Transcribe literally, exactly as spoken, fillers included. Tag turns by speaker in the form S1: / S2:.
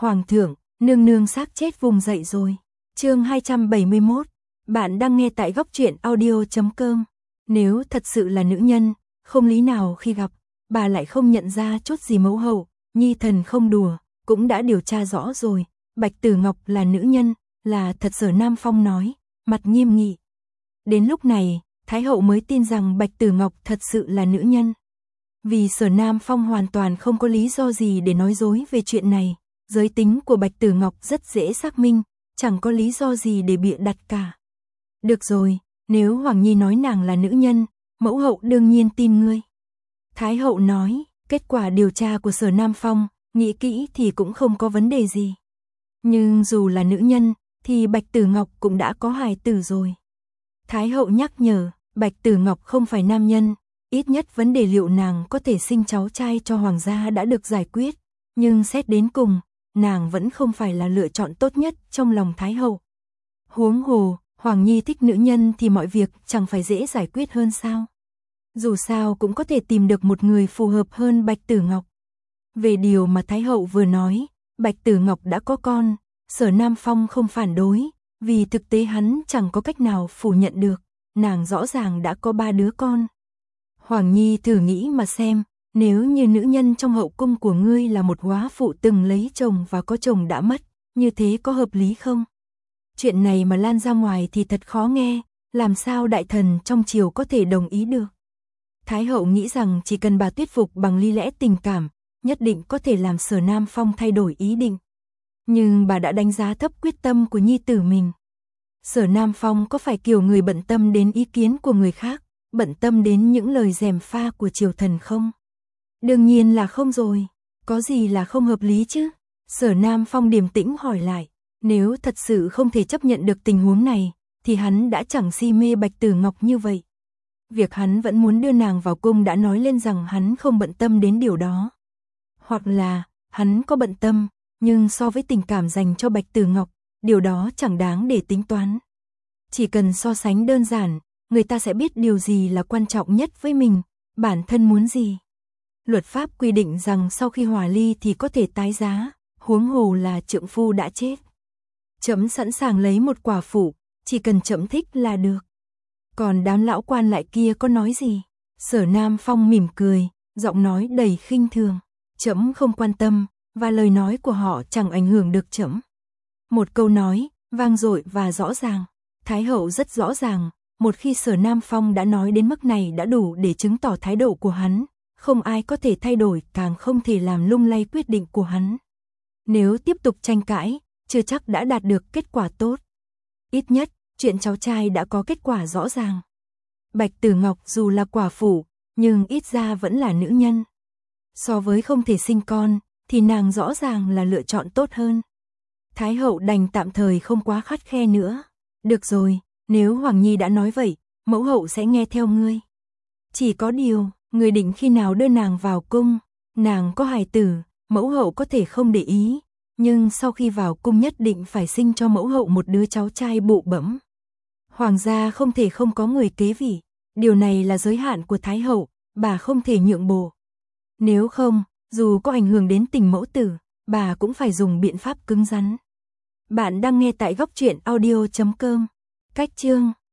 S1: Hoàng thượng, nương nương xác chết vùng dậy rồi. Chương hai trăm bảy mươi mốt. Bạn đang nghe tại góc truyện audio chấm com. Nếu thật sự là nữ nhân, không lý nào khi gặp, bà lại không nhận ra chút gì mẫu hậu, nhi thần không đùa, cũng đã điều tra rõ rồi, Bạch Tử Ngọc là nữ nhân, là thật. Sở Nam Phong nói, mặt nghiêm nghị. Đến lúc này, Thái hậu mới tin rằng Bạch Tử Ngọc thật sự là nữ nhân. Vì Sở Nam Phong hoàn toàn không có lý do gì để nói dối về chuyện này, giới tính của Bạch Tử Ngọc rất dễ xác minh, chẳng có lý do gì để bịa đặt cả. Được rồi, nếu Hoàng Nhi nói nàng là nữ nhân, mẫu hậu đương nhiên tin ngươi. Thái hậu nói, kết quả điều tra của Sở Nam Phong, nghĩ kỹ thì cũng không có vấn đề gì. Nhưng dù là nữ nhân, thì Bạch Tử Ngọc cũng đã có hài tử rồi. Thái hậu nhắc nhở, Bạch Tử Ngọc không phải nam nhân, ít nhất vấn đề liệu nàng có thể sinh cháu trai cho hoàng gia đã được giải quyết, nhưng xét đến cùng, nàng vẫn không phải là lựa chọn tốt nhất trong lòng Thái hậu. Huống hồ, Hoàng Nhi thích nữ nhân thì mọi việc chẳng phải dễ giải quyết hơn sao? Dù sao cũng có thể tìm được một người phù hợp hơn Bạch Tử Ngọc. Về điều mà Thái hậu vừa nói, Bạch Tử Ngọc đã có con, Sở Nam Phong không phản đối, vì thực tế hắn chẳng có cách nào phủ nhận được, nàng rõ ràng đã có ba đứa con. Hoàng Nhi thử nghĩ mà xem, nếu như nữ nhân trong hậu cung của ngươi là một góa phụ từng lấy chồng và có chồng đã mất, như thế có hợp lý không? Chuyện này mà lan ra ngoài thì thật khó nghe, làm sao đại thần trong triều có thể đồng ý được? Thái hậu nghĩ rằng chỉ cần bà thuyết phục bằng lý lẽ tình cảm, nhất định có thể làm Sở Nam Phong thay đổi ý định. Nhưng bà đã đánh giá thấp quyết tâm của nhi tử mình. Sở Nam Phong có phải kiểu người bận tâm đến ý kiến của người khác, bận tâm đến những lời gièm pha của triều thần không? Đương nhiên là không rồi, có gì là không hợp lý chứ? Sở Nam Phong điềm tĩnh hỏi lại, nếu thật sự không thể chấp nhận được tình huống này, thì hắn đã chẳng si mê Bạch Tử Ngọc như vậy. Việc hắn vẫn muốn đưa nàng vào cung đã nói lên rằng hắn không bận tâm đến điều đó. Hoặc là, hắn có bận tâm, nhưng so với tình cảm dành cho Bạch Tử Ngọc, điều đó chẳng đáng để tính toán. Chỉ cần so sánh đơn giản, người ta sẽ biết điều gì là quan trọng nhất với mình, bản thân muốn gì. Luật pháp quy định rằng sau khi hòa ly thì có thể tái giá, huống hồ là trượng phu đã chết. Trẫm sẵn sàng lấy một quả phụ, chỉ cần trẫm thích là được. Còn đám lão quan lại kia có nói gì? Sở Nam Phong mỉm cười, giọng nói đầy khinh thường. Trẫm không quan tâm, và lời nói của họ chẳng ảnh hưởng được trẫm. Một câu nói, vang dội và rõ ràng. Thái hậu rất rõ ràng, một khi Sở Nam Phong đã nói đến mức này đã đủ để chứng tỏ thái độ của hắn. Không ai có thể thay đổi, càng không thể làm lung lay quyết định của hắn. Nếu tiếp tục tranh cãi, chưa chắc đã đạt được kết quả tốt. Ít nhất, chuyện cháu trai đã có kết quả rõ ràng. Bạch Tử Ngọc dù là quả phụ, nhưng ít ra vẫn là nữ nhân. So với không thể sinh con, thì nàng rõ ràng là lựa chọn tốt hơn. Thái hậu đành tạm thời không quá khắt khe nữa. Được rồi, nếu Hoàng Nhi đã nói vậy, mẫu hậu sẽ nghe theo ngươi. Chỉ có điều, người định khi nào đưa nàng vào cung, nàng có hài tử, mẫu hậu có thể không để ý, nhưng sau khi vào cung nhất định phải sinh cho mẫu hậu một đứa cháu trai bụ bẫm. Hoàng gia không thể không có người kế vị, điều này là giới hạn của Thái hậu, bà không thể nhượng bộ. Nếu không, dù có ảnh hưởng đến tình mẫu tử, bà cũng phải dùng biện pháp cứng rắn. Bạn đang nghe tại góc truyện audio chấm com. Cách chương